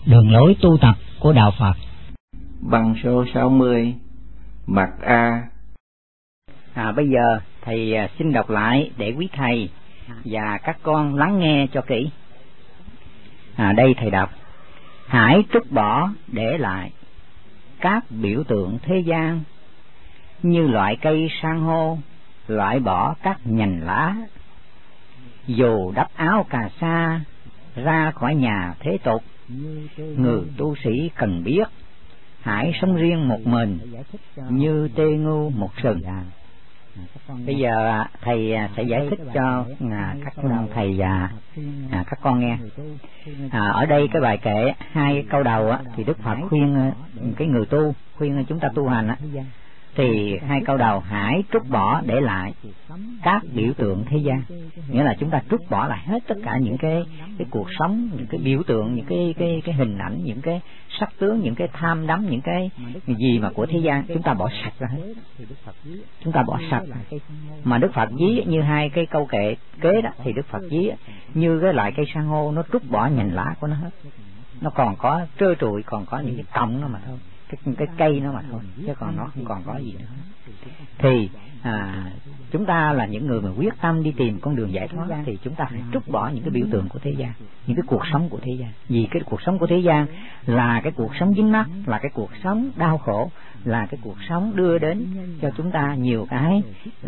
Đường lối tu tập của Đạo Phật. Bằng số 60, mặt A. Bây giờ thầy xin đọc lại để quý thầy và các con lắng nghe cho kỹ. Đây thầy đọc: hãy trút bỏ để lại các biểu tượng thế gian như loại cây san hô, loại bỏ các nhành lá. Dù đắp áo cà sa ra khỏi nhà thế tục, người tu sĩ cần biết hãy sống riêng một mình như tê ngu một sừng. Bây giờ thầy sẽ giải thích cho các thầy và các con nghe. Ở đây cái bài kệ hai câu đầu thì Đức Phật khuyên cái người tu, khuyên chúng ta tu hành thì hai câu đầu: hãy trút bỏ để lại các biểu tượng thế gian, nghĩa là chúng ta trút bỏ lại hết tất cả những cái cuộc sống, những cái biểu tượng, những cái hình ảnh, những cái sắc tướng, những cái tham đắm, những cái gì mà của thế gian, chúng ta bỏ sạch ra hết. Chúng ta bỏ sạch. Mà Đức Phật ví như hai cái câu kệ kế đó, thì Đức Phật ví như cái loại cây san hô, nó trút bỏ nhành lá của nó hết, nó còn có trơ trụi, còn có những cái cọng nó mà thôi, cái cây nó mà thôi, chứ còn nó không còn có gì nữa. Thì chúng ta là những người mà quyết tâm đi tìm con đường giải thoát thì chúng ta phải trút bỏ những cái biểu tượng của thế gian, những cái cuộc sống của thế gian. Vì cái cuộc sống của thế gian là cái cuộc sống dính mắc, là cái cuộc sống đau khổ, là cái cuộc sống đưa đến cho chúng ta nhiều cái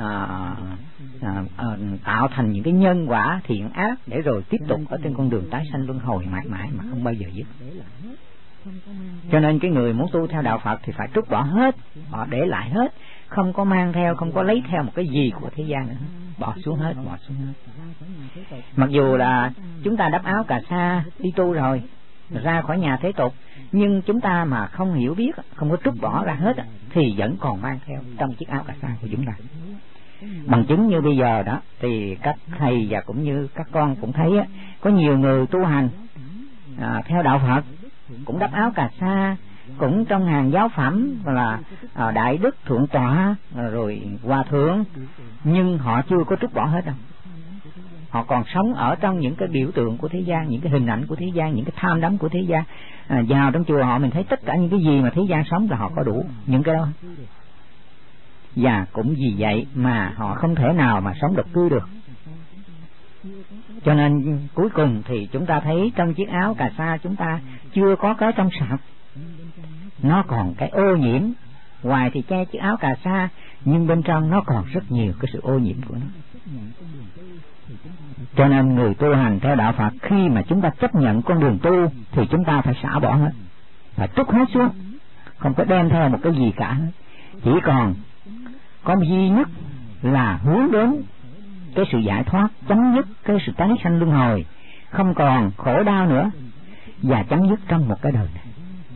tạo thành những cái nhân quả thiện ác để rồi tiếp tục ở trên con đường tái sanh luân hồi mãi mãi mà không bao giờ dứt. Cho nên cái người muốn tu theo đạo Phật thì phải trút bỏ hết, họ để lại hết, không có mang theo, không có lấy theo một cái gì của thế gian nữa, bỏ xuống hết, bỏ xuống hết. Mặc dù là chúng ta đắp áo cà sa đi tu rồi, ra khỏi nhà thế tục, nhưng chúng ta mà không hiểu biết, không có trút bỏ ra hết thì vẫn còn mang theo trong chiếc áo cà sa của chúng ta. Bằng chứng như bây giờ đó thì các thầy và cũng như các con cũng thấy có nhiều người tu hành theo đạo Phật cũng đắp áo cà sa, cũng trong hàng giáo phẩm là đại đức thượng tọa rồi hòa thượng, nhưng họ chưa có trút bỏ hết đâu. Họ còn sống ở trong những cái biểu tượng của thế gian, những cái hình ảnh của thế gian, những cái tham đắm của thế gian. Vào trong chùa họ mình thấy tất cả những cái gì mà thế gian sống là họ có đủ những cái đó. Và cũng vì vậy mà họ không thể nào mà sống độc cư được. Cho nên cuối cùng thì chúng ta thấy trong chiếc áo cà sa chúng ta chưa có cái trong sạch, nó còn cái ô nhiễm. Ngoài thì che chiếc áo cà sa, nhưng bên trong nó còn rất nhiều cái sự ô nhiễm của nó. Cho nên người tu hành theo đạo Phật, khi mà chúng ta chấp nhận con đường tu thì chúng ta phải xả bỏ hết, phải trút hết xuống, không có đem theo một cái gì cả hết. Chỉ còn có duy nhất là hướng đến cái sự giải thoát, chấm dứt cái sự tái sanh luân hồi, không còn khổ đau nữa, và chấm dứt trong một cái đời này.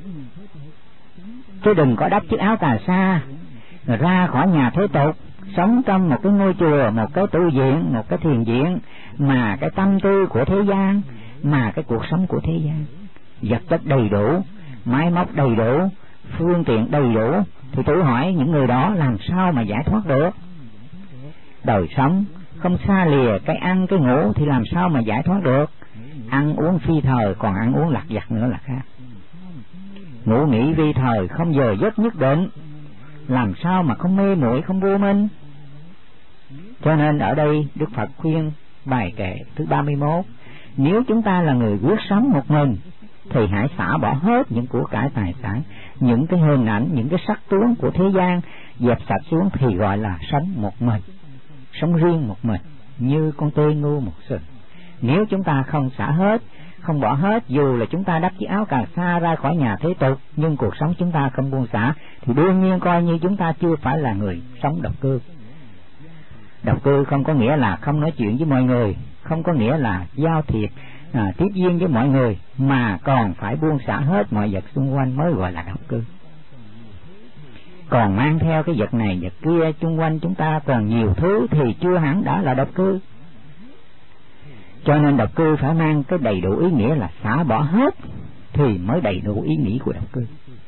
Chứ đừng có đắp chiếc áo cà sa ra khỏi nhà thế tục, sống trong một cái ngôi chùa, một cái tu viện, một cái thiền viện, mà cái tâm tư của thế gian, mà cái cuộc sống của thế gian, vật chất đầy đủ, máy móc đầy đủ, phương tiện đầy đủ, thì tôi hỏi những người đó làm sao mà giải thoát được? Đời sống không xa lìa cái ăn cái ngủ thì làm sao mà giải thoát được? Ăn uống phi thời, còn ăn uống lặt vặt nữa là khác. Ngủ nghỉ vi thời, không giờ giấc nhất định, làm sao mà không mê muội, không vô minh? Cho nên ở đây Đức Phật khuyên bài kệ thứ 31: nếu chúng ta là người quyết sống một mình thì hãy xả bỏ hết những của cải tài sản, những cái hình ảnh, những cái sắc tướng của thế gian, dẹp sạch xuống thì gọi là sống một mình, sống riêng một mình như con tê ngu một sừng. Nếu chúng ta không xả hết, không bỏ hết, dù là chúng ta đắp chiếc áo cà sa ra khỏi nhà thế tục, nhưng cuộc sống chúng ta không buông xả, thì đương nhiên coi như chúng ta chưa phải là người sống độc cư. Độc cư không có nghĩa là không nói chuyện với mọi người, không có nghĩa là giao thiệp tiếp duyên với mọi người, mà còn phải buông xả hết mọi vật xung quanh mới gọi là độc cư. Còn mang theo cái vật này vật kia xung quanh chúng ta còn nhiều thứ thì chưa hẳn đã là độc cư. Cho nên độc cư phải mang cái đầy đủ ý nghĩa là xả bỏ hết thì mới đầy đủ ý nghĩa của độc cư.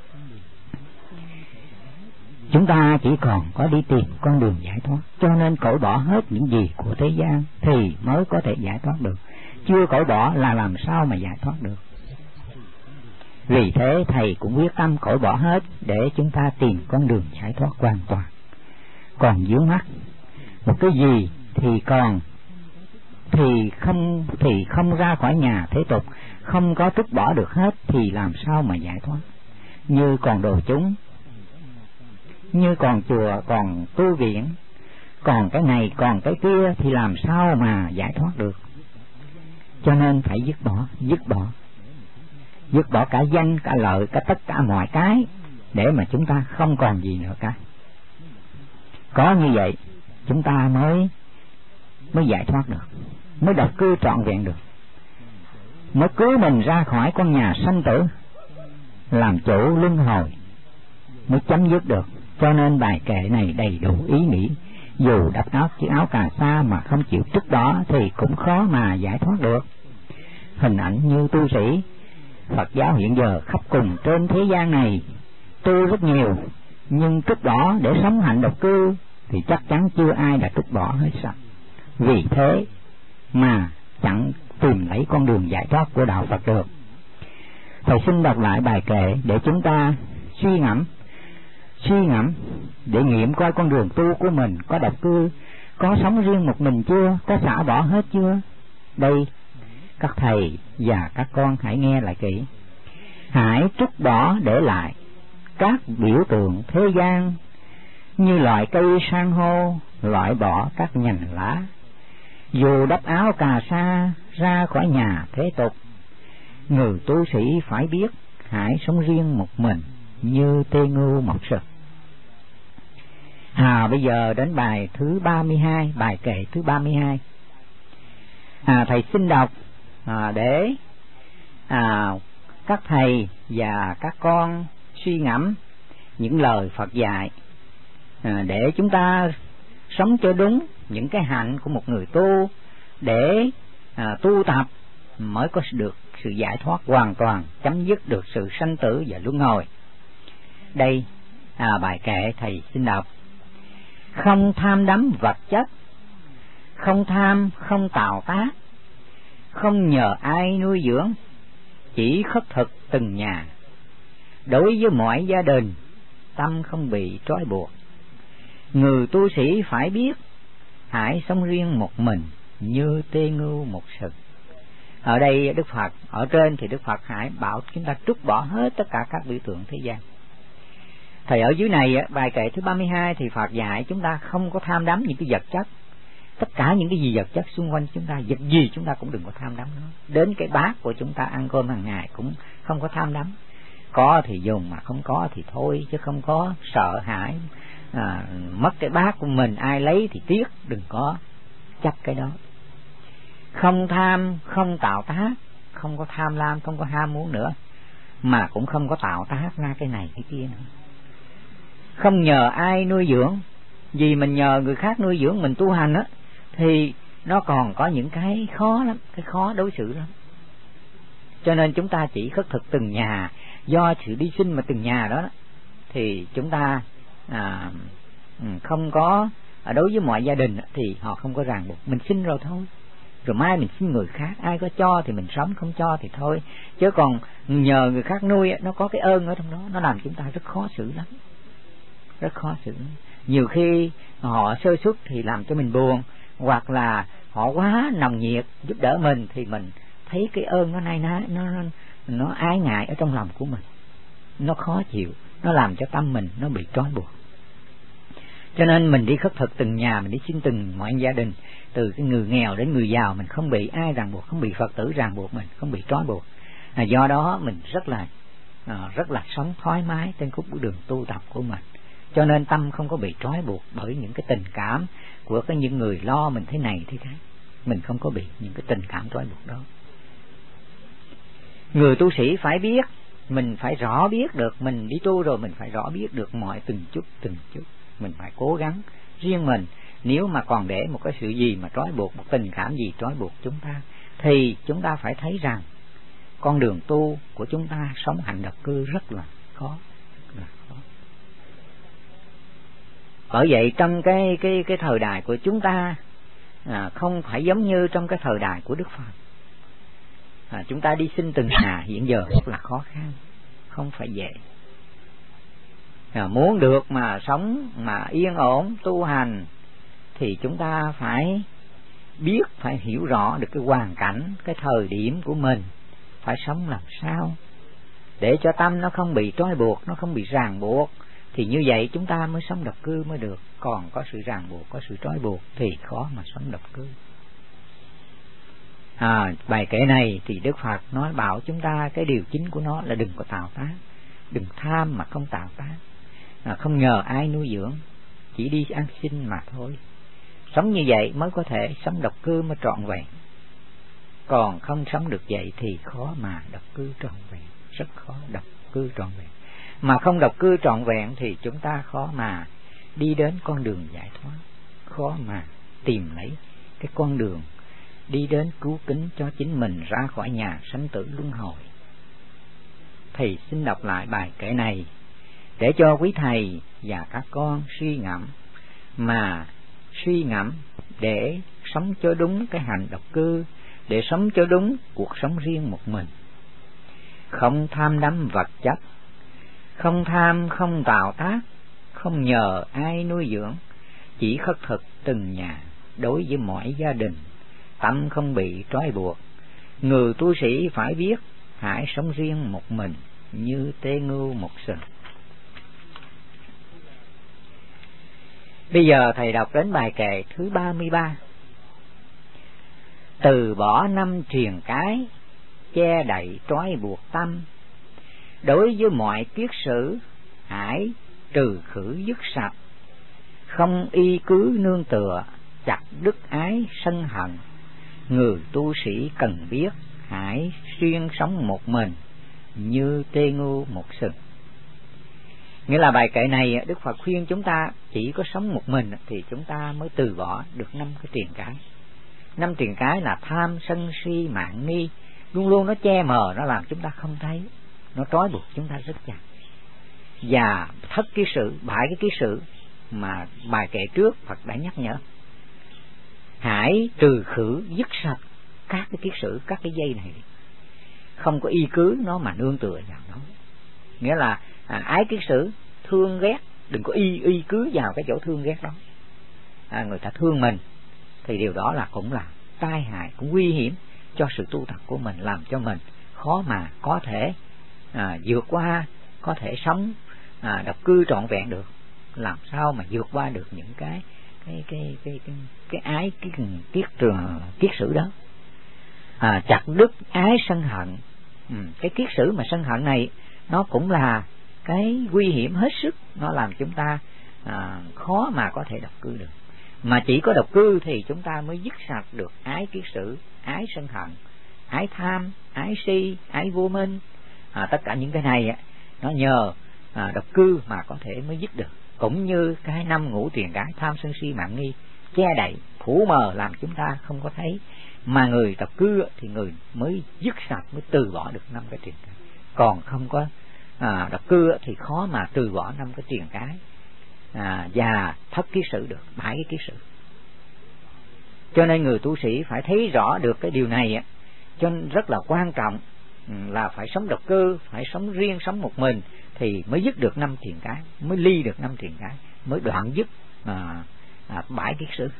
Chúng ta chỉ còn có đi tìm con đường giải thoát, cho nên cởi bỏ hết những gì của thế gian thì mới có thể giải thoát được. Chưa cởi bỏ là làm sao mà giải thoát được? Vì thế thầy cũng quyết tâm cởi bỏ hết để chúng ta tìm con đường giải thoát hoàn toàn. Còn vướng mắc một cái gì thì không ra khỏi nhà thế tục, không có trút bỏ được hết thì làm sao mà giải thoát? Như còn đồ chúng, như còn chùa, còn tu viện, còn cái này còn cái kia thì làm sao mà giải thoát được? Cho nên phải dứt bỏ cả danh, cả lợi, cả tất cả mọi cái, để mà chúng ta không còn gì nữa cả. Có như vậy chúng ta mới giải thoát được, mới độc cư trọn vẹn được, mới cứu mình ra khỏi con nhà sanh tử, làm chủ luân hồi, mới chấm dứt được. Cho nên bài kệ này đầy đủ ý nghĩa. Dù đắp áo chiếc áo cà sa mà không chịu trút đó thì cũng khó mà giải thoát được. Hình ảnh như tu sĩ Phật giáo hiện giờ khắp cùng trên thế gian này tu rất nhiều, nhưng trút bỏ để sống hạnh độc cư thì chắc chắn chưa ai đã trút bỏ hết sạch. Vì thế mà chẳng tìm lấy con đường giải thoát của đạo Phật được. Thầy xin đọc lại bài kệ để chúng ta suy ngẫm để nghiệm coi con đường tu của mình có độc cư, có sống riêng một mình chưa, có xả bỏ hết chưa. Đây, các thầy và các con hãy nghe lại kỹ. Hãy trút bỏ để lại các biểu tượng thế gian, như loại cây san hô, loại bỏ các nhành lá. Dù đắp áo cà sa ra khỏi nhà thế tục, người tu sĩ phải biết hãy sống riêng một mình như tê ngưu mọc sực. Bây giờ đến bài thứ 32, bài kệ thứ 32. Thầy xin đọc để các thầy và các con suy ngẫm những lời Phật dạy, để chúng ta sống cho đúng những cái hạnh của một người tu, để tu tập mới có được sự giải thoát hoàn toàn, chấm dứt được sự sanh tử và luân hồi. Đây bài kệ thầy xin đọc. Không tham đắm vật chất, không tham, không tạo tác, không nhờ ai nuôi dưỡng, chỉ khất thực từng nhà. Đối với mọi gia đình, tâm không bị trói buộc. Người tu sĩ phải biết hãy sống riêng một mình như tê ngưu một sừng. Ở đây Đức Phật, ở trên thì Đức Phật hãy bảo chúng ta trút bỏ hết tất cả các biểu tượng thế gian. Thầy ở dưới này, bài kệ thứ 32 thì Phật dạy chúng ta không có tham đắm những cái vật chất. Tất cả những cái gì vật chất xung quanh chúng ta, vật gì chúng ta cũng đừng có tham đắm nó. Đến cái bát của chúng ta ăn cơm hàng ngày cũng không có tham đắm. Có thì dùng, mà không có thì thôi, chứ không có sợ hãi mất cái bát của mình, ai lấy thì tiếc, đừng có chấp cái đó. Không tham, không tạo tác, không có tham lam, không có ham muốn nữa, mà cũng không có tạo tác ra cái này cái kia nữa. Không nhờ ai nuôi dưỡng, vì mình nhờ người khác nuôi dưỡng mình tu hành á, thì nó còn có những cái khó lắm, cái khó đối xử lắm. Cho nên chúng ta chỉ khất thực từng nhà, do sự đi sinh mà từng nhà đó thì chúng ta không có, đối với mọi gia đình thì họ không có ràng buộc. Mình sinh rồi thôi, rồi mai mình xin người khác, ai có cho thì mình sống, không cho thì thôi. Chứ còn nhờ người khác nuôi, nó có cái ơn ở trong đó, nó làm chúng ta rất khó xử lắm, rất khó xử. Nhiều khi họ sơ suất thì làm cho mình buồn, hoặc là họ quá nồng nhiệt giúp đỡ mình thì mình thấy cái ơn nó nay nó ái ngại ở trong lòng của mình, nó khó chịu, nó làm cho tâm mình nó bị trói buộc. Cho nên mình đi khất thực từng nhà, mình đi xin từng mọi gia đình, từ cái người nghèo đến người giàu, mình không bị ai ràng buộc, không bị Phật tử ràng buộc mình, không bị trói buộc. Do đó mình rất là sống thoải mái trên khúc đường tu tập của mình. Cho nên tâm không có bị trói buộc bởi những cái tình cảm của những người lo mình thế này thế khác. Mình không có bị những cái tình cảm trói buộc đó. Người tu sĩ phải biết, mình phải rõ biết được, mình đi tu rồi mình phải rõ biết được mọi từng chút. Mình phải cố gắng riêng mình. Nếu mà còn để một cái sự gì mà trói buộc, một tình cảm gì trói buộc chúng ta, thì chúng ta phải thấy rằng con đường tu của chúng ta sống hạnh độc cư rất là khó. Bởi vậy trong cái thời đại của chúng ta không phải giống như trong cái thời đại của Đức Phật. Chúng ta đi xin từng nhà hiện giờ rất là khó khăn. không phải dễ. Muốn được mà sống mà yên ổn tu hành thì chúng ta phải biết, phải hiểu rõ được cái hoàn cảnh, cái thời điểm của mình, phải sống làm sao để cho tâm nó không bị trói buộc, nó không bị ràng buộc, thì như vậy chúng ta mới sống độc cư mới được. Còn có sự ràng buộc, có sự trói buộc thì khó mà sống độc cư. Bài kệ này thì Đức Phật nói bảo chúng ta cái điều chính của nó là đừng có tạo tác, đừng tham mà không tạo tác, không nhờ ai nuôi dưỡng, chỉ đi ăn xin mà thôi. Sống như vậy mới có thể sống độc cư mới trọn vẹn. Còn không sống được vậy thì khó mà độc cư trọn vẹn, rất khó độc cư trọn vẹn. Mà không độc cư trọn vẹn thì chúng ta khó mà đi đến con đường giải thoát, khó mà tìm lấy cái con đường đi đến cứu kính cho chính mình ra khỏi nhà sanh tử luân hồi. Thầy xin đọc lại bài kệ này để cho quý thầy và các con suy ngẫm, mà suy ngẫm để sống cho đúng cái hành độc cư, để sống cho đúng cuộc sống riêng một mình. Không tham đắm vật chất, không tham không tạo tác, không nhờ ai nuôi dưỡng, chỉ khất thực từng nhà đối với mọi gia đình, tâm không bị trói buộc. Người tu sĩ phải biết hãy sống riêng một mình như tê ngưu một sừng. Bây giờ thầy đọc đến bài kệ thứ 33. Từ bỏ năm triền cái, che đậy trói buộc tâm, đối với mọi kiết sử hãy trừ khử dứt sạch, không y cứ nương tựa chặt đứt ái sân hận. Người tu sĩ cần biết hãy xuyên sống một mình như tê ngưu một sừng. Nghĩa là bài kệ này Đức Phật khuyên chúng ta chỉ có sống một mình thì chúng ta mới từ bỏ được 5 cái triền cái. 5 triền cái là tham sân si mạn nghi, luôn luôn nó che mờ, nó làm chúng ta không thấy, nó trói buộc chúng ta rất chặt. Và thất ký sự, 7 cái ký sự mà bài kệ trước Phật đã nhắc nhở. Hãy trừ khử dứt sạch các cái kiết sử, các cái dây này, không có y cứ nó mà nương tựa vào nó. Nghĩa là ái kiết sử, thương ghét, đừng có y cứ vào cái chỗ thương ghét đó. Người ta thương mình thì điều đó là cũng là tai hại, cũng nguy hiểm cho sự tu tập của mình, làm cho mình khó mà có thể vượt qua, có thể sống độc cư trọn vẹn được. Làm sao mà vượt qua được những cái ái, cái kiết sử đó. Chặt đứt ái sân hận. Cái kiết sử mà sân hận này nó cũng là cái nguy hiểm hết sức, nó làm chúng ta khó mà có thể độc cư được. Mà chỉ có độc cư thì chúng ta mới dứt sạch được ái kiết sử, ái sân hận, ái tham, ái si, ái vô minh. Tất cả những cái này nó nhờ độc cư mà có thể mới dứt được. Cũng như cái 5 ngũ triền cái, tham sân si mạn nghi, che đậy phủ mờ làm chúng ta không có thấy. Mà người độc cư thì người mới dứt sạch, mới từ bỏ được 5 cái triền cái. Còn không có độc cư thì khó mà từ bỏ 5 cái triền cái và thất ký sự được, 7 cái ký sự. Cho nên người tu sĩ phải thấy rõ được cái điều này, cho nên rất là quan trọng là phải sống độc cư, phải sống riêng, sống một mình thì mới dứt được 5 triền cái, mới ly được 5 triền cái, mới đoạn dứt 7 kiết sử.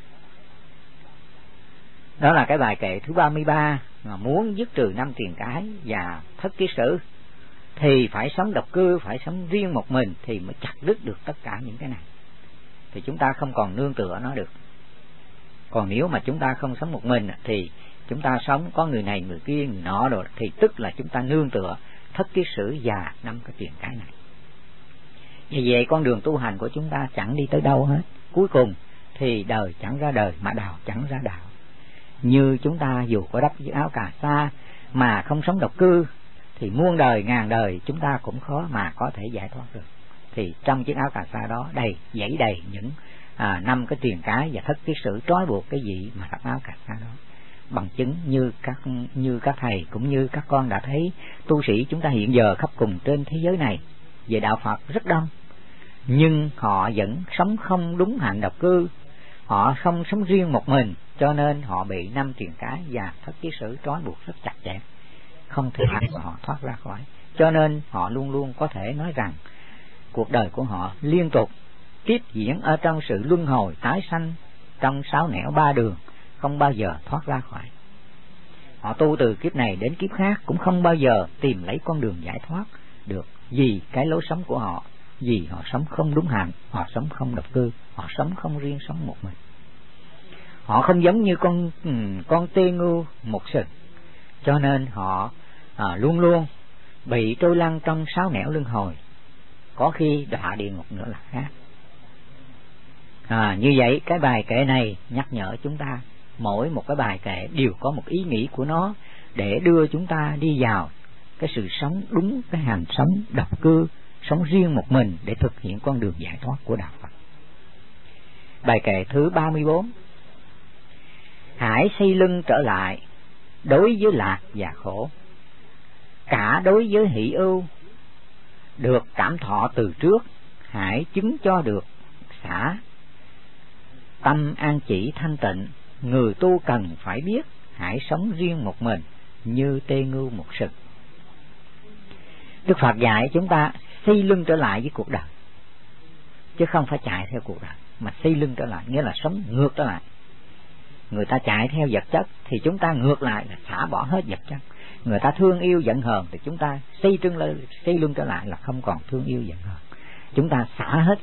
Đó là cái bài kệ thứ 33. Muốn dứt trừ 5 triền cái và thất kiết sử thì phải sống độc cư, phải sống riêng một mình thì mới chặt đứt được tất cả những cái này. Thì chúng ta không còn nương tựa nó được. Còn nếu mà chúng ta không sống một mình thì chúng ta sống có người này người kia người nọ rồi, thì tức là chúng ta nương tựa thất kiết sử và 5 cái triền cái này. Vì vậy con đường tu hành của chúng ta chẳng đi tới đâu hết. Cuối cùng thì đời chẳng ra đời mà đạo chẳng ra đạo. Như chúng ta dù có đắp chiếc áo cà sa mà không sống độc cư thì muôn đời ngàn đời chúng ta cũng khó mà có thể giải thoát được. Thì trong chiếc áo cà sa đó dãy đầy những 5 cái triền cái và thất kiết sử trói buộc cái gì mà đắp áo cà sa đó. Bằng chứng như các thầy cũng như các con đã thấy, tu sĩ chúng ta hiện giờ khắp cùng trên thế giới này về đạo Phật rất đông, nhưng họ vẫn sống không đúng hạnh độc cư, họ không sống riêng một mình, cho nên họ bị 5 triền cái và thất kiết sử trói buộc rất chặt chẽ. không thể làm cho họ thoát ra khỏi. Cho nên họ luôn luôn có thể nói rằng cuộc đời của họ liên tục tiếp diễn ở trong sự luân hồi tái sanh trong sáu nẻo ba đường, không bao giờ thoát ra khỏi. Họ tu từ kiếp này đến kiếp khác cũng không bao giờ tìm lấy con đường giải thoát được, vì cái lối sống của họ, vì họ sống không đúng hạnh, họ sống không độc cư, họ sống không riêng sống một mình. Họ không giống như con tê ngưu một sừng, cho nên họ luôn luôn bị trôi lăn trong sáu nẻo luân hồi, có khi đọa địa ngục nữa là khác. Như vậy cái bài kệ này nhắc nhở chúng ta, mỗi một cái bài kệ đều có một ý nghĩ của nó để đưa chúng ta đi vào cái sự sống đúng, cái hành sống độc cư, sống riêng một mình để thực hiện con đường giải thoát của đạo Phật. Bài kệ thứ 34: hãy xây lưng trở lại đối với lạc và khổ, cả đối với hỷ ưu, được cảm thọ từ trước, hãy chứng cho được xả. Tâm an chỉ thanh tịnh, người tu cần phải biết, hãy sống riêng một mình như tê ngưu một sừng. Đức Phật dạy chúng ta xây lưng trở lại với cuộc đời, chứ không phải chạy theo cuộc đời, mà xây lưng trở lại nghĩa là sống ngược trở lại. Người ta chạy theo vật chất thì chúng ta ngược lại là xả bỏ hết vật chất. Người ta thương yêu giận hờn thì chúng ta xây lưng trở lại là không còn thương yêu giận hờn. Chúng ta xả hết.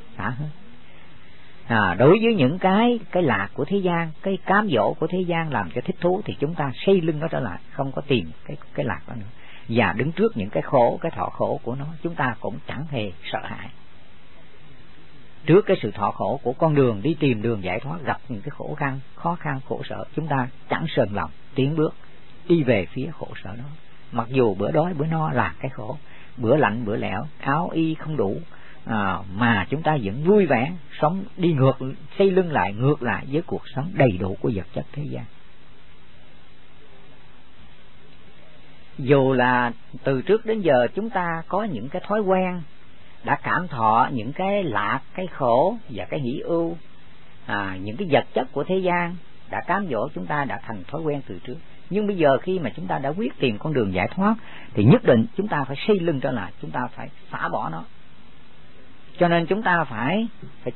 Đối với những cái lạc của thế gian, cái cám dỗ của thế gian làm cho thích thú thì chúng ta xây lưng nó trở lại, không có tìm cái lạc đó nữa. Và đứng trước những cái khổ, cái thọ khổ của nó, chúng ta cũng chẳng hề sợ hãi. Trước cái sự thọ khổ của con đường đi tìm đường giải thoát, gặp những cái khó khăn, khổ sở, chúng ta chẳng sờn lòng tiến bước đi về phía khổ sở đó. Mặc dù bữa đói bữa no là cái khổ, bữa lạnh bữa lẽo, áo y không đủ, mà chúng ta vẫn vui vẻ sống đi xây lưng lại ngược lại với cuộc sống đầy đủ của vật chất thế gian. Dù là từ trước đến giờ chúng ta có những cái thói quen đã cảm thọ những cái lạc, cái khổ và cái hỷ ưu, những cái vật chất của thế gian đã cám dỗ chúng ta, đã thành thói quen từ trước. Nhưng bây giờ khi mà chúng ta đã quyết tìm con đường giải thoát thì nhất định chúng ta phải xây lưng trở lại, chúng ta phải xả bỏ nó. Cho nên chúng ta phải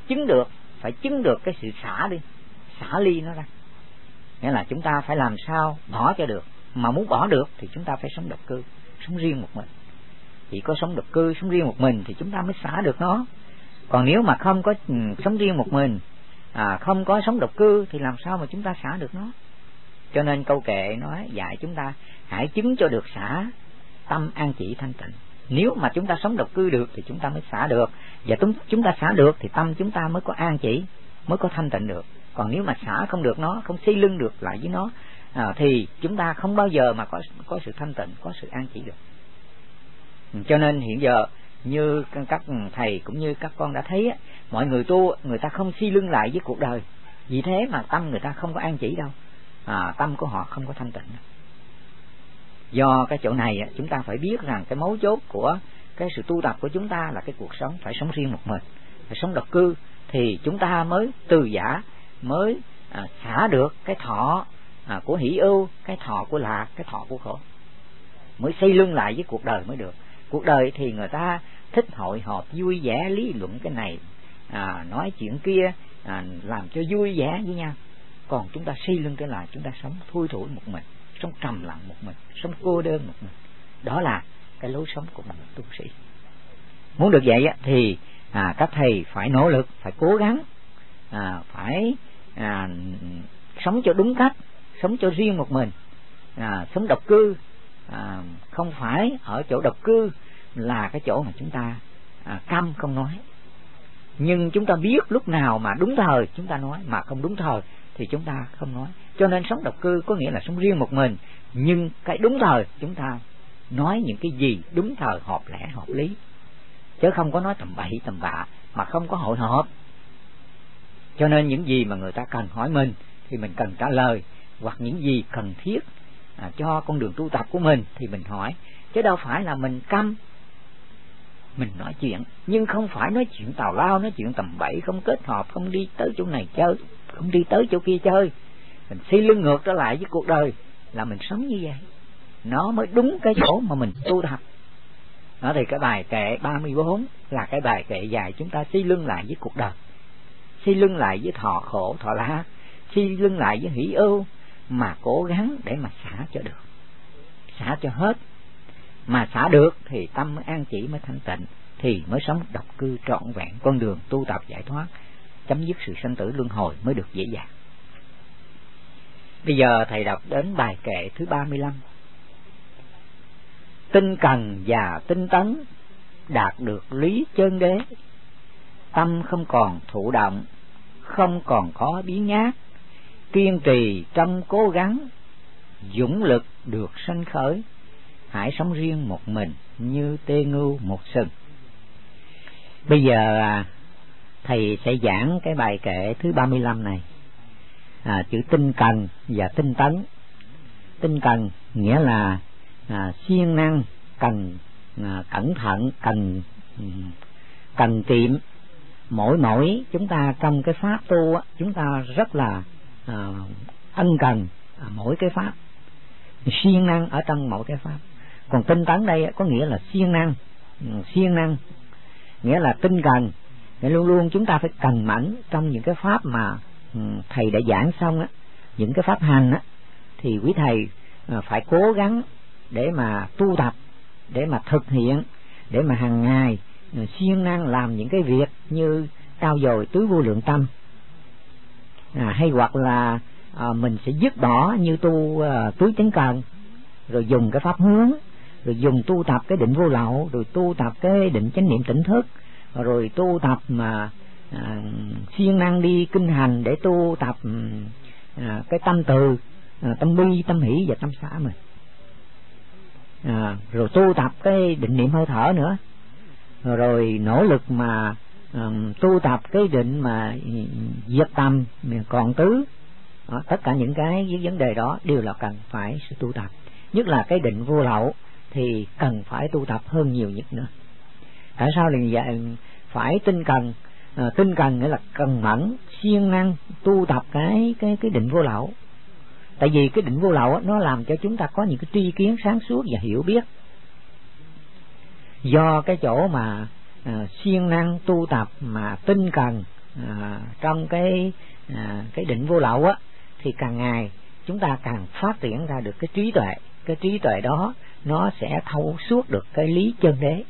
chứng được cái sự xả ly nó ra. Nghĩa là chúng ta phải làm sao bỏ cho được. Mà muốn bỏ được thì chúng ta phải sống độc cư, sống riêng một mình. Chỉ có sống độc cư, sống riêng một mình thì chúng ta mới xả được nó. Còn nếu mà không có sống riêng một mình, không có sống độc cư thì làm sao mà chúng ta xả được nó. Cho nên câu kệ nói dạy chúng ta hãy chứng cho được xả, tâm an chỉ thanh tịnh. Nếu mà chúng ta sống độc cư được thì chúng ta mới xả được, và chúng ta xả được thì tâm chúng ta mới có an chỉ, mới có thanh tịnh được. Còn nếu mà xả không được nó, không xây lưng được lại với nó, thì chúng ta không bao giờ mà có sự thanh tịnh, có sự an chỉ được. Cho nên hiện giờ như các thầy cũng như các con đã thấy, mọi người tu người ta không xây lưng lại với cuộc đời, vì thế mà tâm người ta không có an chỉ đâu, tâm của họ không có thanh tịnh. Do cái chỗ này chúng ta phải biết rằng cái mấu chốt của cái sự tu tập của chúng ta là cái cuộc sống phải sống riêng một mình, phải sống độc cư thì chúng ta mới từ giả, mới xả được cái thọ của hỷ ưu, cái thọ của lạc, cái thọ của khổ, mới xây lưng lại với cuộc đời mới được. Cuộc đời thì người ta thích hội họp vui vẻ, lý luận cái này, nói chuyện kia, làm cho vui vẻ với nhau. Còn chúng ta xây lưng trở lại, chúng ta sống thui thủi một mình, sống trầm lặng một mình, sống cô đơn một mình. Đó là cái lối sống của một tu sĩ. Muốn được vậy thì các thầy phải nỗ lực, phải cố gắng, phải sống cho đúng cách, sống cho riêng một mình, sống độc cư. Không phải ở chỗ độc cư là cái chỗ mà chúng ta câm không nói, nhưng chúng ta biết lúc nào mà đúng thời chúng ta nói, mà không đúng thời thì chúng ta không nói. Cho nên sống độc cư có nghĩa là sống riêng một mình, nhưng cái đúng thời chúng ta nói những cái gì đúng thời, hợp lẽ hợp lý, chứ không có nói tầm bậy tầm bạ mà không có hội họp. Cho nên những gì mà người ta cần hỏi mình thì mình cần trả lời, hoặc những gì cần thiết cho con đường tu tập của mình thì mình hỏi, chứ đâu phải là mình câm. Mình nói chuyện nhưng không phải nói chuyện tào lao, nói chuyện tầm bậy, không kết hợp, không đi tới chỗ này chơi, không đi tới chỗ kia chơi. Mình xây lưng ngược trở lại với cuộc đời là mình sống như vậy. nó mới đúng cái chỗ mà mình tu tập. Đó thì cái bài kệ 34 là cái bài kệ dài chúng ta suy lưng lại với cuộc đời, suy lưng lại với thọ khổ thọ lá, suy lưng lại với hỷ ưu, mà cố gắng để mà xả cho được, xả cho hết. Mà xả được thì tâm mới an chỉ, mới thanh tịnh, thì mới sống độc cư trọn vẹn con đường tu tập giải thoát, chấm dứt sự sanh tử luân hồi mới được dễ dàng. Bây giờ thầy đọc đến bài kệ thứ 35. Tinh cần và tinh tấn đạt được lý chân đế, tâm không còn thụ động, không còn có biến nhát, kiên trì trong cố gắng, dũng lực được sanh khởi, hãy sống riêng một mình như tê ngưu một sừng. Bây giờ thầy sẽ giảng cái bài kệ thứ 35 này. Chữ tinh cần và tinh tấn. Tinh cần nghĩa là siêng năng, cần cẩn thận, cần kiệm. Mỗi chúng ta trong cái pháp tu chúng ta rất là ân cần mỗi cái pháp, siêng năng ở trong mỗi cái pháp. Còn tinh tấn đây có nghĩa là siêng năng nghĩa là tinh cần, nghĩa luôn luôn chúng ta phải cần mẫn trong những cái pháp mà thầy đã giảng xong á, những cái pháp hành á, thì quý thầy phải cố gắng để mà tu tập, để mà thực hiện, để mà hàng ngày siêng năng làm những cái việc như trao dồi tứ vô lượng tâm, hay hoặc là mình sẽ dứt bỏ như tu tứ chánh cần, rồi dùng cái pháp hướng, rồi dùng tu tập cái định vô lậu, rồi tu tập cái định chánh niệm tỉnh thức, rồi tu tập mà siêng năng đi kinh hành để tu tập cái tâm từ, tâm bi, tâm hỷ và tâm xả mình, rồi tu tập cái định niệm hơi thở nữa, rồi nỗ lực mà tu tập cái định mà diệt tâm còn tứ. Tất cả những cái vấn đề đó đều là cần phải sự tu tập, nhất là cái định vô lậu thì cần phải tu tập hơn nhiều nhất nữa. Tại sao là vậy? Phải tinh cần. Tinh cần nghĩa là cần mẫn, siêng năng tu tập cái định vô lậu. Tại vì cái định vô lậu nó làm cho chúng ta có những cái tri kiến sáng suốt và hiểu biết. Do cái chỗ mà siêng năng tu tập mà tinh cần trong cái định vô lậu á, thì càng ngày chúng ta càng phát triển ra được cái trí tuệ. Cái trí tuệ đó nó sẽ thấu suốt được cái lý chân đế,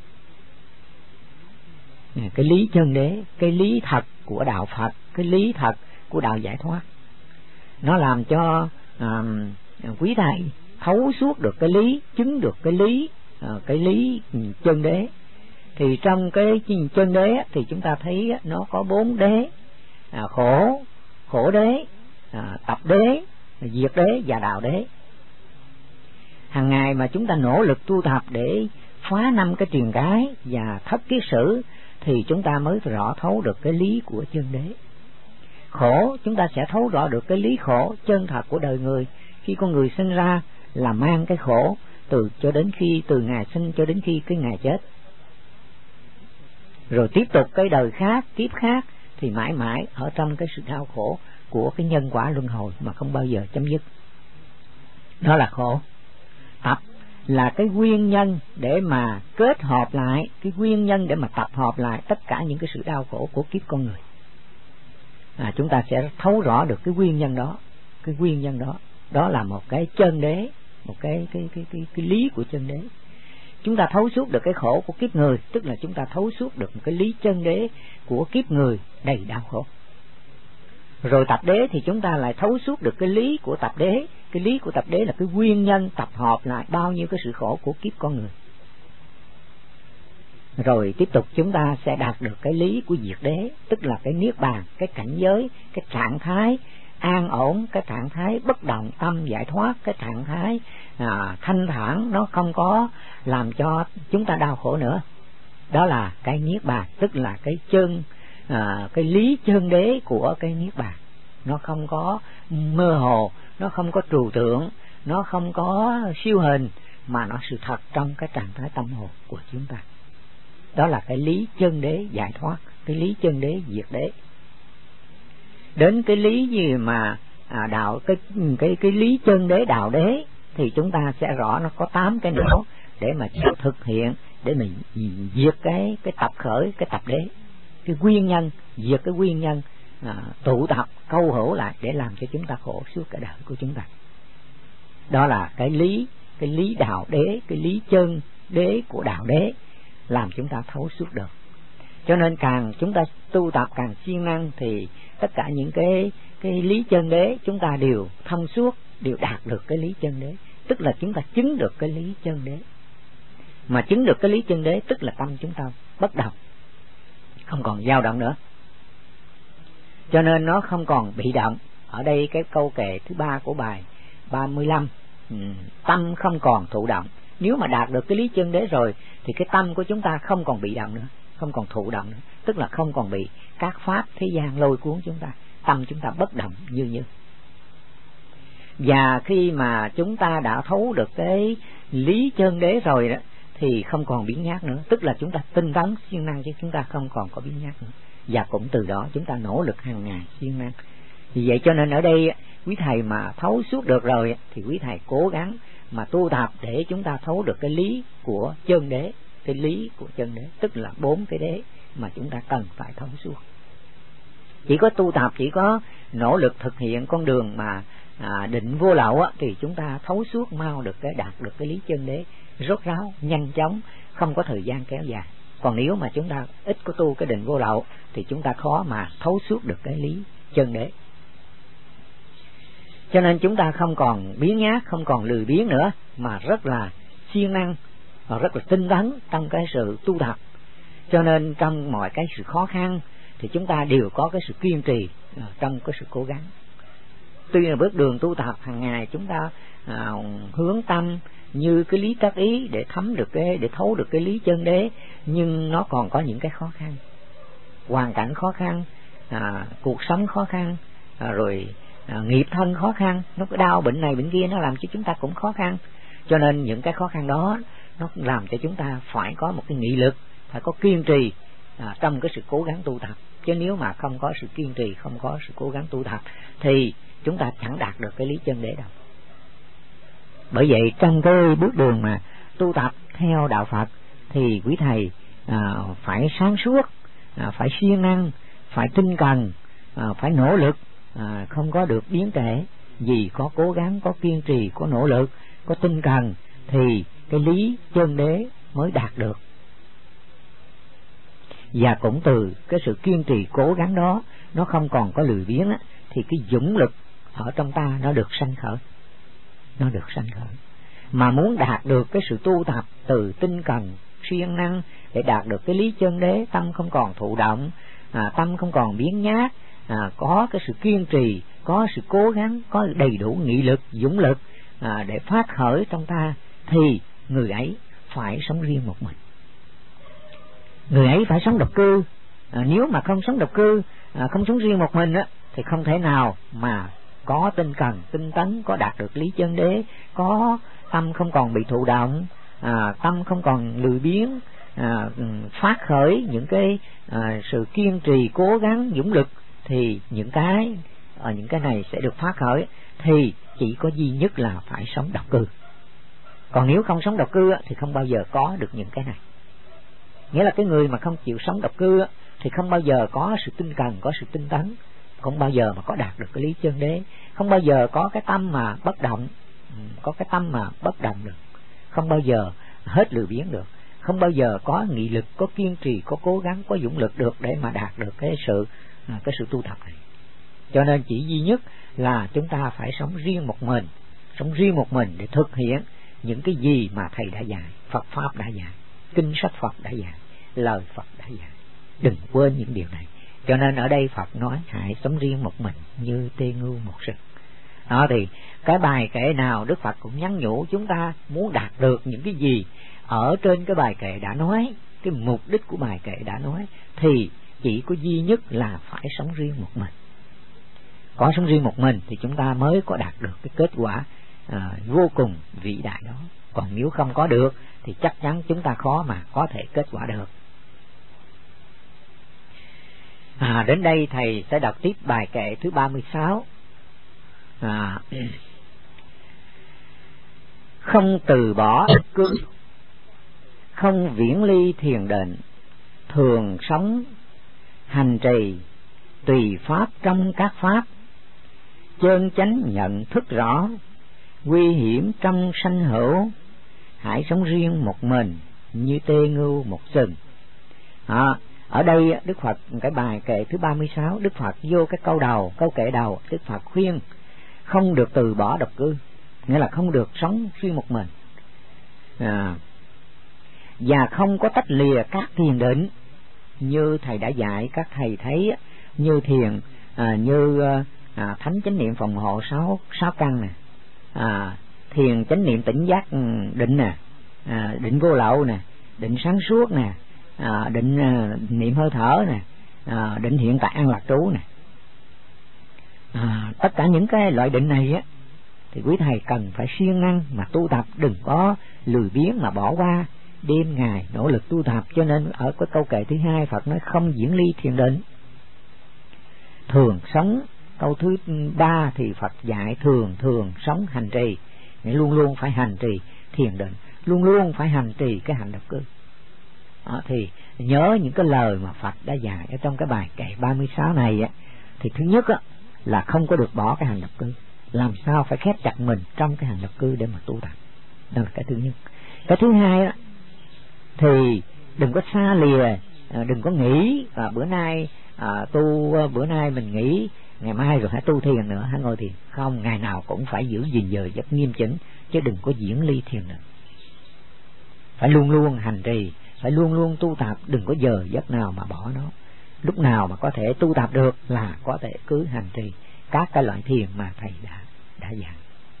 cái lý chân đế, cái lý thật của đạo Phật, cái lý thật của đạo giải thoát. Nó làm cho quý thầy thấu suốt được cái lý, chứng được cái lý chân đế. Thì trong cái chân đế thì chúng ta thấy nó có 4 đế: khổ đế, tập đế, diệt đế và đạo đế. Hàng ngày mà chúng ta nỗ lực tu tập để phá 5 cái triền cái và thất kiết sử thì chúng ta mới rõ thấu được cái lý của chân đế. Khổ, chúng ta sẽ thấu rõ được cái lý khổ chân thật của đời người. Khi con người sinh ra là mang cái khổ từ ngày sinh cho đến khi cái ngày chết. Rồi tiếp tục cái đời khác, kiếp khác thì mãi mãi ở trong cái sự đau khổ của cái nhân quả luân hồi mà không bao giờ chấm dứt. Đó là khổ. Tập là cái nguyên nhân để mà kết hợp lại, cái nguyên nhân để mà tập hợp lại tất cả những cái sự đau khổ của kiếp con người. Chúng ta sẽ thấu rõ được cái nguyên nhân đó. Cái nguyên nhân đó, đó là một cái chân đế, một cái lý của chân đế. Chúng ta thấu suốt được cái khổ của kiếp người, tức là chúng ta thấu suốt được một cái lý chân đế của kiếp người đầy đau khổ. Rồi tập đế thì chúng ta lại thấu suốt được cái lý của tập đế. Cái lý của tập đế là cái nguyên nhân tập hợp lại bao nhiêu cái sự khổ của kiếp con người. Rồi tiếp tục chúng ta sẽ đạt được cái lý của diệt đế, tức là cái niết bàn, cái cảnh giới, cái trạng thái an ổn, cái trạng thái bất động tâm giải thoát, cái trạng thái thanh thản, nó không có làm cho chúng ta đau khổ nữa. Đó là cái niết bàn, tức là cái chân, cái lý chân đế của cái niết bàn. Nó không có mơ hồ, nó không có trừu tượng, nó không có siêu hình, mà nó sự thật trong cái trạng thái tâm hồn của chúng ta. Đó là cái lý chân đế giải thoát, cái lý chân đế diệt đế. Đến cái lý gì mà đạo cái lý chân đế đạo đế thì chúng ta sẽ rõ nó có 8 cái não để mà thực hiện, để mình diệt cái tập khởi, cái tập đế, cái nguyên nhân, diệt cái nguyên nhân tụ tập câu hữu lại để làm cho chúng ta khổ suốt cả đời của chúng ta. Đó là cái lý đạo đế, cái lý chân đế của đạo đế làm chúng ta thấu suốt được. Cho nên càng chúng ta tu tập càng siêng năng thì tất cả những cái lý chân đế chúng ta đều thông suốt, đều đạt được cái lý chân đế, tức là chúng ta chứng được cái lý chân đế. Mà chứng được cái lý chân đế tức là tâm chúng ta bất động, không còn dao động nữa, cho nên nó không còn bị động. Ở đây cái câu kệ thứ 3 của bài 35, tâm không còn thụ động. Nếu mà đạt được cái lý chân đế rồi thì cái tâm của chúng ta không còn bị động nữa, không còn thụ động nữa, tức là không còn bị các pháp thế gian lôi cuốn chúng ta, tâm chúng ta bất động như. Và khi mà chúng ta đã thấu được cái lý chân đế rồi đó thì không còn biến nhát nữa, tức là chúng ta tinh tấn siêng năng chứ chúng ta không còn có biến nhát nữa. Và cũng từ đó chúng ta nỗ lực hàng ngày siêng năng. Vì vậy cho nên ở đây quý thầy mà thấu suốt được rồi thì quý thầy cố gắng mà tu tập để chúng ta thấu được cái lý của chân đế, cái lý của chân đế, tức là 4 cái đế mà chúng ta cần phải thấu suốt. Chỉ có tu tập, chỉ có nỗ lực thực hiện con đường mà định vô lậu thì chúng ta thấu suốt mau được cái đạt được cái lý chân đế rốt ráo, nhanh chóng, không có thời gian kéo dài. Còn nếu mà chúng ta ít có tu cái định vô lậu thì chúng ta khó mà thấu suốt được cái lý chân đế. Cho nên chúng ta không còn biến nhát, không còn lười biếng nữa, mà rất là siêng năng và rất là tinh tấn trong cái sự tu tập. Cho nên trong mọi cái sự khó khăn thì chúng ta đều có cái sự kiên trì trong cái sự cố gắng. Tuy là bước đường tu tập hàng ngày chúng ta hướng tâm như cái lý tác ý để thấm được để thấu được cái lý chân đế, nhưng nó còn có những cái khó khăn, hoàn cảnh khó khăn, cuộc sống khó khăn, rồi nghiệp thân khó khăn, nó có đau bệnh này bệnh kia, nó làm cho chúng ta cũng khó khăn. Cho nên những cái khó khăn đó nó làm cho chúng ta phải có một cái nghị lực, phải có kiên trì trong cái sự cố gắng tu tập. Chứ nếu mà không có sự kiên trì, không có sự cố gắng tu tập thì chúng ta chẳng đạt được cái lý chân đế đâu. Bởi vậy trong cái bước đường mà tu tập theo đạo Phật thì quý thầy phải sáng suốt, phải siêng năng, phải tinh cần, phải nỗ lực, không có được biến trễ. Vì có cố gắng, có kiên trì, có nỗ lực, có tinh cần thì cái lý chân đế mới đạt được. Và cũng từ cái sự kiên trì cố gắng đó, nó không còn có lười biếng thì cái dũng lực ở trong ta nó được sanh khởi, nó được sanh khởi. Mà muốn đạt được cái sự tu tập từ tinh cần siêng năng để đạt được cái lý chân đế, tâm không còn thụ động, tâm không còn biến nhát, có cái sự kiên trì, có sự cố gắng, có đầy đủ nghị lực, dũng lực để phát khởi trong ta, thì người ấy phải sống riêng một mình. Người ấy phải sống độc cư. Nếu mà không sống độc cư, không sống riêng một mình thì không thể nào mà có tinh cần, tinh tấn, có đạt được lý chân đế, có tâm không còn bị thụ động, tâm không còn lười biếng, phát khởi những cái sự kiên trì, cố gắng, dũng lực, thì những cái này sẽ được phát khởi. Thì chỉ có duy nhất là phải sống độc cư. Còn nếu không sống độc cư thì không bao giờ có được những cái này. Nghĩa là cái người mà không chịu sống độc cư thì không bao giờ có sự tinh cần, có sự tinh tấn, không bao giờ mà có đạt được cái lý chân đế, không bao giờ có cái tâm mà bất động, có cái tâm mà bất động được, không bao giờ hết lười biếng được, không bao giờ có nghị lực, có kiên trì, có cố gắng, có dũng lực được để mà đạt được cái sự tu tập này. Cho nên chỉ duy nhất là chúng ta phải sống riêng một mình, sống riêng một mình để thực hiện những cái gì mà thầy đã dạy, Phật pháp đã dạy, kinh sách Phật đã dạy, lời Phật đã dạy. Đừng quên những điều này. Cho nên ở đây Phật nói hãy sống riêng một mình như tê ngưu một rừng. Đó thì cái bài kệ nào Đức Phật cũng nhắn nhủ chúng ta muốn đạt được những cái gì ở trên cái bài kệ đã nói, cái mục đích của bài kệ đã nói, thì chỉ có duy nhất là phải sống riêng một mình. Có sống riêng một mình thì chúng ta mới có đạt được cái kết quả vô cùng vĩ đại đó. Còn nếu không có được thì chắc chắn chúng ta khó mà có thể kết quả được. Đến đây thầy sẽ đọc tiếp bài kệ thứ 36. không từ bỏ độc cư, không viễn ly thiền định, thường sống hành trì, tùy pháp trong các pháp, chân chánh nhận thức rõ, nguy hiểm trong sanh hữu, hãy sống riêng một mình như tê ngưu một sừng. Ở đây Đức Phật, cái bài kệ thứ 36, Đức Phật vô cái câu kệ đầu, Đức Phật khuyên không được từ bỏ độc cư, nghĩa là không được sống riêng một mình, và không có tách lìa các thiền định như thầy đã dạy. Các thầy thấy như thiền như thánh chánh niệm phòng hộ sáu căn nè, thiền chánh niệm tỉnh giác định nè, định vô lậu nè, định sáng suốt nè, định niệm hơi thở nè, định hiện tại an lạc trú nè. Tất cả những cái loại định này á thì quý thầy cần phải siêng năng mà tu tập, đừng có lười biếng mà bỏ qua, đêm ngày nỗ lực tu tập. Cho nên ở cái câu kệ thứ 2 Phật nói không diễn ly thiền định, thường sống. Câu thứ 3 thì Phật dạy thường sống hành trì, nghĩa luôn luôn phải hành trì thiền định, luôn luôn phải hành trì cái hành độc cư. Thì nhớ những cái lời mà Phật đã dạy ở trong cái bài kệ 36 này á, thì thứ nhất á là không có được bỏ cái hành độc cư, làm sao phải khép chặt mình trong cái hành độc cư để mà tu tập. Đó là cái thứ nhất. Cái thứ hai á thì đừng có xa lìa, đừng có nghĩ bữa nay bữa nay mình nghĩ ngày mai rồi hãy tu thiền nữa, hãy ngồi thiền. Không, ngày nào cũng phải giữ gìn giờ giấc nghiêm chỉnh, chứ đừng có diễn ly thiền định. Phải luôn luôn hành trì, phải luôn luôn tu tập, đừng có giờ giấc nào mà bỏ nó. Lúc nào mà có thể tu tập được là có thể cứ hành trì các cái loại thiền mà thầy đã dạy.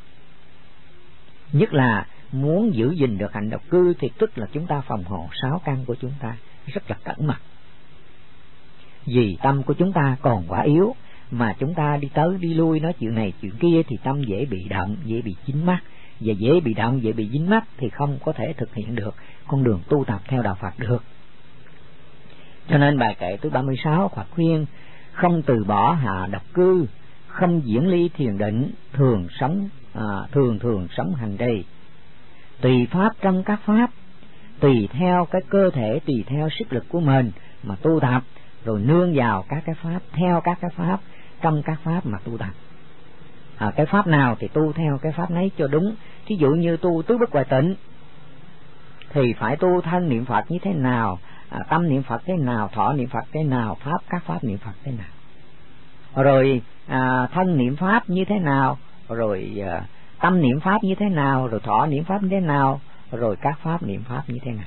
Nhất là muốn giữ gìn được hành độc cư thì tức là chúng ta phòng hộ 6 căn của chúng ta rất là cẩn mật. Vì tâm của chúng ta còn quá yếu, mà chúng ta đi tới đi lui nói chuyện này chuyện kia thì tâm dễ bị động, dễ bị dính mắc, và dễ bị động, dễ bị dính mắc thì không có thể thực hiện được con đường tu tập theo đạo Phật được. Cho nên bài kệ thứ 36 Phật khuyên không từ bỏ hạ độc cư, không diễn ly thiền định, thường sống hành trì, tùy pháp trong các pháp, tùy theo cái cơ thể, tùy theo sức lực của mình mà tu tập, rồi nương vào các cái pháp, theo các cái pháp trong các pháp mà tu tập. Cái pháp nào thì tu theo cái pháp nấy cho đúng. Thí dụ như tu tứ bất hoại tịnh thì phải tu thân niệm Phật như thế nào, tâm niệm Phật thế nào, thọ niệm Phật thế nào, các pháp niệm Phật thế nào, rồi thân niệm pháp như thế nào, rồi tâm niệm pháp như thế nào, rồi thọ niệm pháp như thế nào, rồi các pháp niệm pháp như thế nào,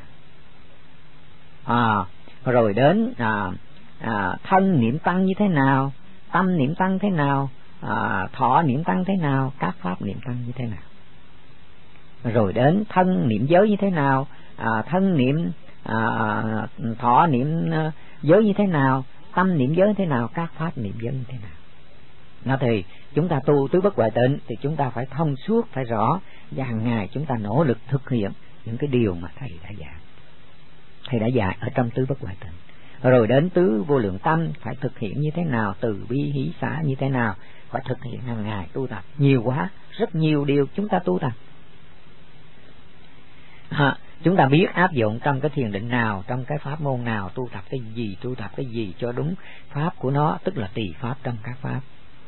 rồi đến thân niệm tăng như thế nào, tâm niệm tăng thế nào, thọ niệm tăng thế nào, các pháp niệm tăng như thế nào, rồi đến thân niệm giới như thế nào, thân niệm thọ niệm giới như thế nào, tâm niệm giới như thế nào, các pháp niệm giới như thế nào. Nó thì chúng ta tu tứ bất hoại tịnh thì chúng ta phải thông suốt, phải rõ, và hàng ngày chúng ta nỗ lực thực hiện những cái điều mà thầy đã dạy ở trong tứ bất hoại tịnh. Rồi đến tứ vô lượng tâm phải thực hiện như thế nào, từ bi hỷ xả như thế nào, phải thực hiện hàng ngày tu tập. Nhiều quá, rất nhiều điều chúng ta tu tập. Chúng ta biết áp dụng trong cái thiền định nào, trong cái pháp môn nào, tu tập cái gì cho đúng pháp của nó, tức là tùy pháp trong các pháp.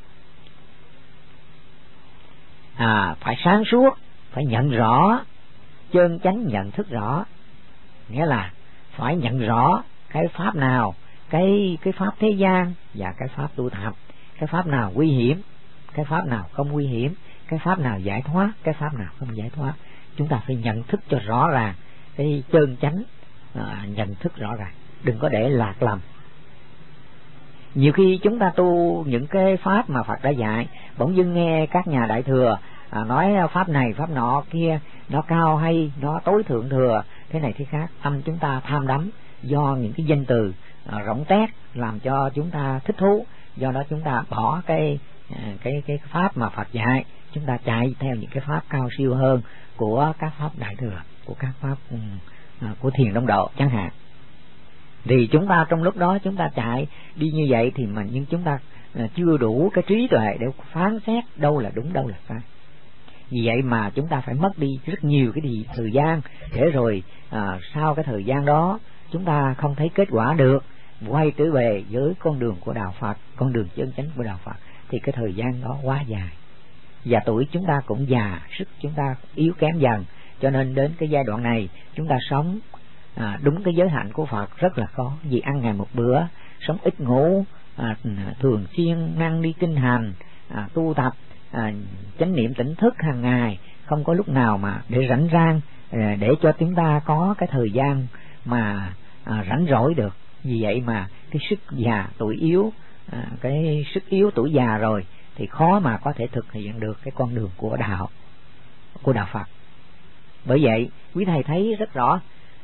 Phải sáng suốt, phải nhận rõ, chân chánh nhận thức rõ, nghĩa là phải nhận rõ cái pháp nào, cái pháp thế gian và cái pháp tu tập, cái pháp nào nguy hiểm, cái pháp nào không nguy hiểm, cái pháp nào giải thoát, cái pháp nào không giải thoát. Chúng ta phải nhận thức cho rõ ràng, cái chân chánh nhận thức rõ ràng, đừng có để lạc lầm. Nhiều khi chúng ta tu những cái pháp mà Phật đã dạy, bỗng dưng nghe các nhà đại thừa nói pháp này pháp nọ kia nó cao hay nó tối thượng thừa thế này thế khác, tâm chúng ta tham đắm do những cái danh từ rỗng tét làm cho chúng ta thích thú, do đó chúng ta bỏ cái pháp mà Phật dạy, chúng ta chạy theo những cái pháp cao siêu hơn của các pháp đại thừa, của các pháp của thiền đông độ chẳng hạn. Vì chúng ta trong lúc đó chúng ta chạy đi như vậy thì nhưng chúng ta chưa đủ cái trí tuệ để phán xét đâu là đúng đâu là sai. Vì vậy mà chúng ta phải mất đi rất nhiều cái thời gian, để rồi sau cái thời gian đó chúng ta không thấy kết quả được, quay trở về với con đường của đạo Phật, con đường chân chánh của đạo Phật, thì cái thời gian đó quá dài. Và tuổi chúng ta cũng già, sức chúng ta yếu kém dần, cho nên đến cái giai đoạn này chúng ta sống đúng cái giới hạnh của Phật rất là khó. Vì ăn ngày một bữa, sống ít ngủ, thường xuyên năng đi kinh hành, tu tập, chánh niệm tỉnh thức hàng ngày, không có lúc nào mà để rảnh rang để cho chúng ta có cái thời gian mà rảnh rỗi được. Vì vậy mà cái sức già tuổi yếu, cái sức yếu tuổi già rồi thì khó mà có thể thực hiện được cái con đường của đạo Phật. Bởi vậy quý thầy thấy rất rõ,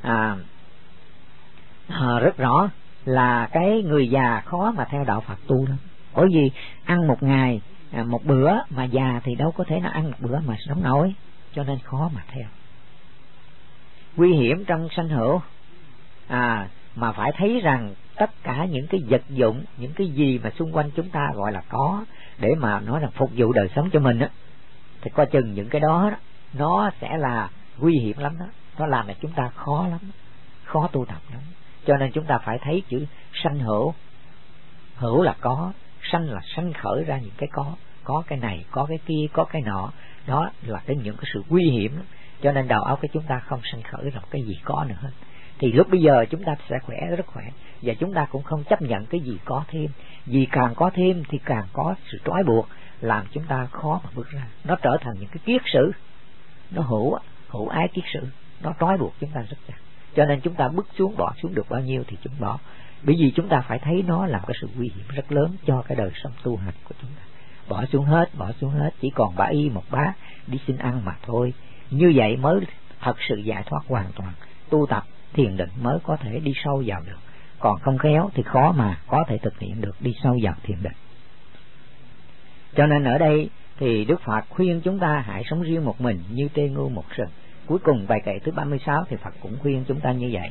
rất rõ là cái người già khó mà theo đạo Phật tu lắm. Bởi vì ăn một ngày một bữa, mà già thì đâu có thể nào ăn một bữa mà sống nổi, cho nên khó mà theo. Nguy hiểm trong sanh hữu, mà phải thấy rằng tất cả những cái vật dụng, những cái gì mà xung quanh chúng ta gọi là có, để mà nói rằng phục vụ đời sống cho mình á, thì coi chừng những cái đó nó sẽ là nguy hiểm lắm đó, nó làm cho chúng ta khó lắm, khó tu tập lắm. Cho nên chúng ta phải thấy chữ sanh hữu, hữu là có, sanh là sanh khởi ra những cái có cái này, có cái kia, có cái nọ, đó là những cái sự nguy hiểm. Cho nên đầu óc của chúng ta không sanh khởi ra cái gì có nữa hết. Thì lúc bây giờ chúng ta sẽ khỏe, rất khỏe, và chúng ta cũng không chấp nhận cái gì có thêm. Vì càng có thêm thì càng có sự trói buộc, làm chúng ta khó mà bước ra. Nó trở thành những cái kiết sử, nó hữu ái kiết sử, nó trói buộc chúng ta rất chặt. Cho nên chúng ta bước xuống, bỏ xuống được bao nhiêu thì chúng bỏ. Bởi vì chúng ta phải thấy nó là cái sự nguy hiểm rất lớn cho cái đời sống tu hành của chúng ta. Bỏ xuống hết, chỉ còn bả y một bát đi xin ăn mà thôi. Như vậy mới thật sự giải thoát hoàn toàn. Tu tập thiền định mới có thể đi sâu vào được, còn không khéo thì khó mà có thể thực hiện được đi sâu vào thiền định. Cho nên ở đây thì Đức Phật khuyên chúng ta hãy sống riêng một mình như tê ngu một sừng. Cuối cùng bài kệ thứ 36 thì Phật cũng khuyên chúng ta như vậy.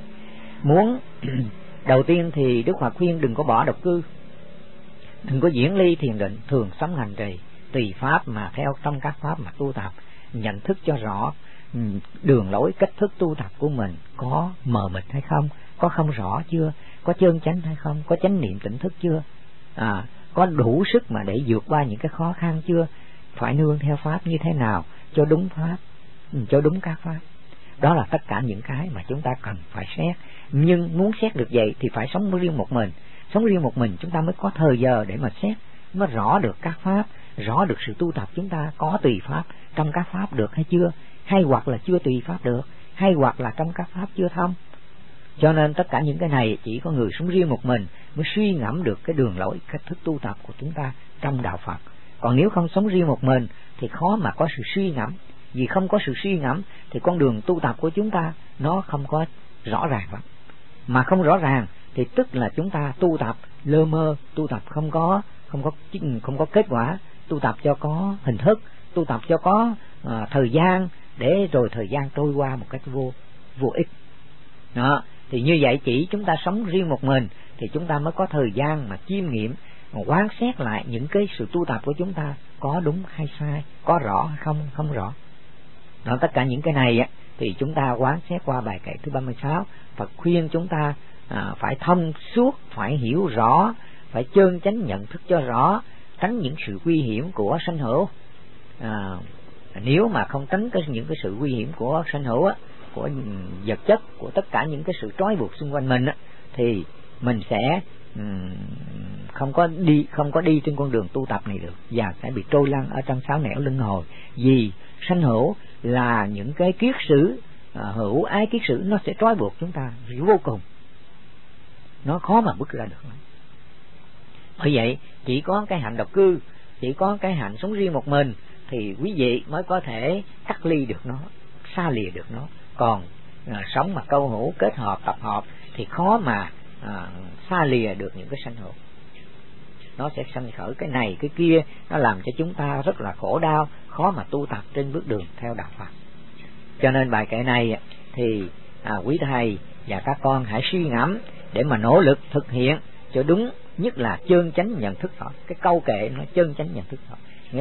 Đầu tiên thì Đức Phật khuyên đừng có bỏ độc cư, đừng có diễn ly thiền định, thường sống hành trì, tùy pháp mà theo trong các pháp mà tu tập, nhận thức cho rõ đường lối cách thức tu tập của mình có mờ mịt hay không, có không rõ chưa, có chân chánh hay không, có chánh niệm tỉnh thức chưa, có đủ sức mà để vượt qua những cái khó khăn chưa, phải nương theo pháp như thế nào cho đúng pháp, cho đúng các pháp. Đó là tất cả những cái mà chúng ta cần phải xét. Nhưng muốn xét được vậy thì phải sống riêng một mình. Sống riêng một mình chúng ta mới có thời giờ để mà xét, mới rõ được các pháp, rõ được sự tu tập chúng ta có tùy pháp trong các pháp được hay chưa, hay hoặc là chưa tùy pháp được, hay hoặc là trong các pháp chưa thông. Cho nên tất cả những cái này chỉ có người sống riêng một mình mới suy ngẫm được cái đường lối, cách thức tu tập của chúng ta trong đạo Phật. Còn nếu không sống riêng một mình thì khó mà có sự suy ngẫm. Vì không có sự suy ngẫm thì con đường tu tập của chúng ta nó không có rõ ràng lắm. Mà không rõ ràng thì tức là chúng ta tu tập lơ mơ, tu tập không có kết quả, tu tập cho có hình thức, tu tập cho có thời gian, để rồi thời gian trôi qua một cách vô ích. Đó, thì như vậy chỉ chúng ta sống riêng một mình thì chúng ta mới có thời gian mà chiêm nghiệm, quán xét lại những cái sự tu tập của chúng ta có đúng hay sai, có rõ hay không rõ. Đó, tất cả những cái này thì chúng ta quán xét qua bài kệ thứ 36. Phật khuyên chúng ta phải thông suốt, phải hiểu rõ, phải chân chánh nhận thức cho rõ, tránh những sự nguy hiểm của sanh hữu. Nếu mà không tránh những cái sự nguy hiểm của sanh hữu của vật chất, của tất cả những cái sự trói buộc xung quanh mình thì mình sẽ không có đi trên con đường tu tập này được, và sẽ bị trôi lăn ở trong sáu nẻo luân hồi. Vì sanh hữu là những cái kiết sử, hữu ái kiết sử, nó sẽ trói buộc chúng ta vô cùng, nó khó mà bước ra được. Bởi vậy chỉ có cái hạnh độc cư, chỉ có cái hạnh sống riêng một mình thì quý vị mới có thể cắt ly được nó, xa lìa được nó. Còn sống mà câu hữu, kết hợp, tập hợp thì khó mà xa lìa được những cái sanh hữu. Nó sẽ sanh khởi cái này cái kia, nó làm cho chúng ta rất là khổ đau, khó mà tu tập trên bước đường theo đạo Phật. Cho nên bài kệ này thì quý thầy và các con hãy suy ngẫm để mà nỗ lực thực hiện cho đúng, nhất là chân chánh nhận thức Phật. Cái câu kệ nó chân chánh nhận thức Phật, nghĩa là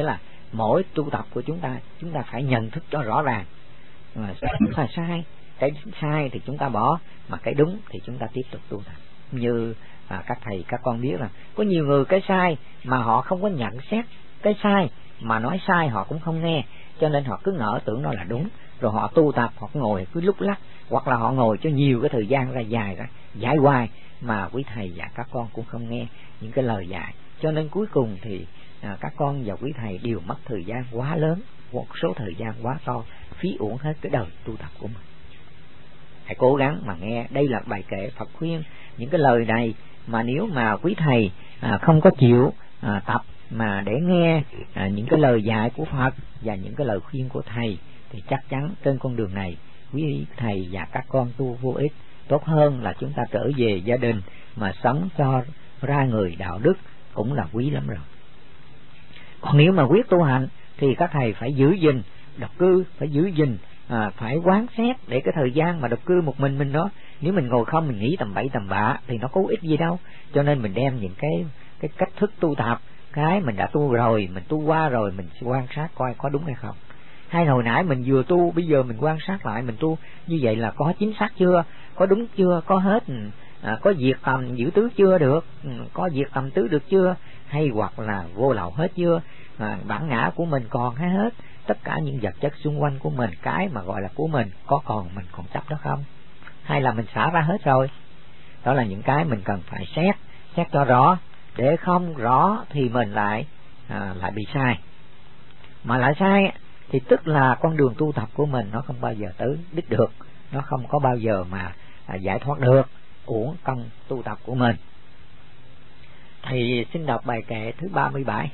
mỗi tu tập của chúng ta phải nhận thức cho rõ ràng, là sai, cái sai thì chúng ta bỏ, mà cái đúng thì chúng ta tiếp tục tu tập. Như các thầy các con biết là có nhiều người cái sai mà họ không có nhận xét cái sai, mà nói sai họ cũng không nghe, cho nên họ cứ ngỡ tưởng nó là đúng, rồi họ tu tập, họ ngồi cứ lúc lắc, hoặc là họ ngồi cho nhiều cái thời gian ra dài ra giải hoài, mà quý thầy và các con cũng không nghe những cái lời dạy, cho nên cuối cùng thì các con và quý thầy đều mất thời gian quá lớn, một số thời gian quá to, phí uổng hết cái đời tu tập của mình. Hãy cố gắng mà nghe, đây là bài kệ Phật khuyên. Những cái lời này mà nếu mà quý thầy không có chịu tập mà để nghe những cái lời dạy của Phật và những cái lời khuyên của thầy, thì chắc chắn trên con đường này quý thầy và các con tu vô ích. Tốt hơn là chúng ta trở về gia đình mà sống cho ra người đạo đức cũng là quý lắm rồi. Còn nếu mà quyết tu hành thì các thầy phải giữ gìn độc cư, phải giữ gìn phải quán xét, để cái thời gian mà độc cư một mình đó, nếu mình ngồi không mình nghĩ tầm bậy tầm bạ thì nó có ích gì đâu. Cho nên mình đem những cái cách thức tu tập, cái mình đã tu rồi, mình tu qua rồi, mình quan sát coi có đúng hay không. Hay hồi nãy mình vừa tu, bây giờ mình quan sát lại mình tu như vậy là có chính xác chưa, có đúng chưa, có hết, có diệt tầm giữ tứ chưa được, có diệt tầm tứ được chưa, hay hoặc là vô lậu hết chưa, bản ngã của mình còn hay hết, tất cả những vật chất xung quanh của mình, cái mà gọi là của mình, có còn mình còn chấp đó không, hay là mình xả ra hết rồi. Đó là những cái mình cần phải xét cho rõ, để không rõ thì mình lại bị sai, mà lại sai thì tức là con đường tu tập của mình nó không bao giờ tới đích được, nó không có bao giờ mà giải thoát được, uổng công tu tập của mình. Thì xin đọc bài kệ thứ 37.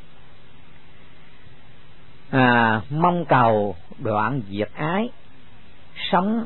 Mong cầu đoạn diệt ái, sống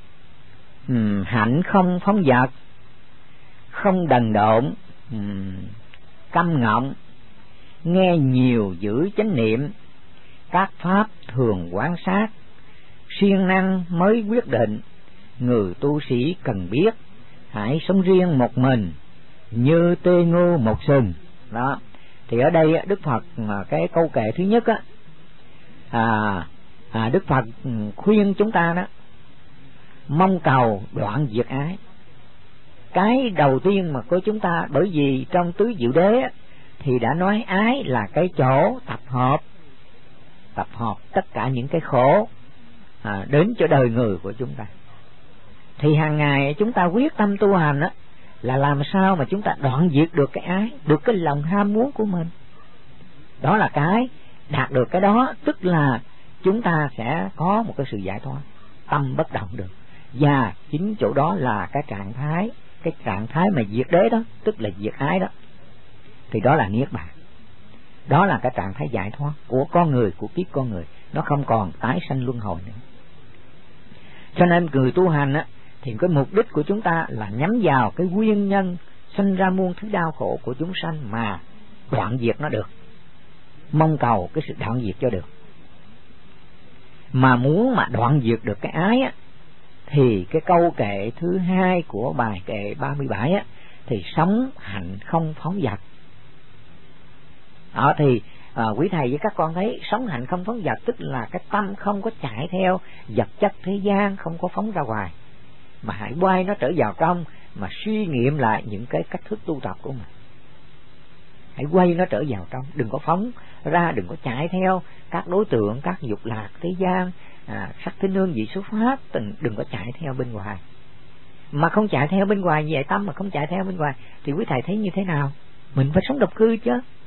hạnh không phóng dật, không đần độn câm ngọng, nghe nhiều giữ chánh niệm, các pháp thường quán sát, siêng năng mới quyết định, người tu sĩ cần biết, hãy sống riêng một mình như tê ngô một sừng. Đó thì ở đây Đức Phật cái câu kệ thứ nhất Đức Phật khuyên chúng ta đó, mong cầu đoạn diệt ái. Cái đầu tiên mà của chúng ta, bởi vì trong tứ diệu đế thì đã nói ái là cái chỗ tập hợp tất cả những cái khổ đến cho đời người của chúng ta. Thì hàng ngày chúng ta quyết tâm tu hành là làm sao mà chúng ta đoạn diệt được cái ái, được cái lòng ham muốn của mình. Đó là cái đạt được cái đó, tức là chúng ta sẽ có một cái sự giải thoát, tâm bất động được. Và chính chỗ đó là cái trạng thái mà diệt đế đó, tức là diệt ái đó, thì đó là niết bàn. Đó là cái trạng thái giải thoát của con người, của kiếp con người, nó không còn tái sanh luân hồi nữa. Cho nên người tu hành thì cái mục đích của chúng ta là nhắm vào cái nguyên nhân sinh ra muôn thứ đau khổ của chúng sanh mà đoạn diệt nó được, mong cầu cái sự đoạn diệt cho được. Mà muốn mà đoạn diệt được cái ái thì cái câu kệ thứ 2 của bài kệ 37 thì sống hạnh không phóng dật. Thì quý thầy với các con thấy sống hạnh không phóng dật tức là cái tâm không có chạy theo vật chất thế gian, không có phóng ra ngoài, mà hãy quay nó trở vào trong mà suy nghiệm lại những cái cách thức tu tập của mình. Hãy quay nó trở vào trong, đừng có phóng ra, đừng có chạy theo các đối tượng, các dục lạc thế gian, sắc thính hương vị số pháp, đừng có chạy theo bên ngoài. Mà không chạy theo bên ngoài như vậy, tâm mà không chạy theo bên ngoài thì quý thầy thấy như thế nào? Mình phải sống độc cư chứ.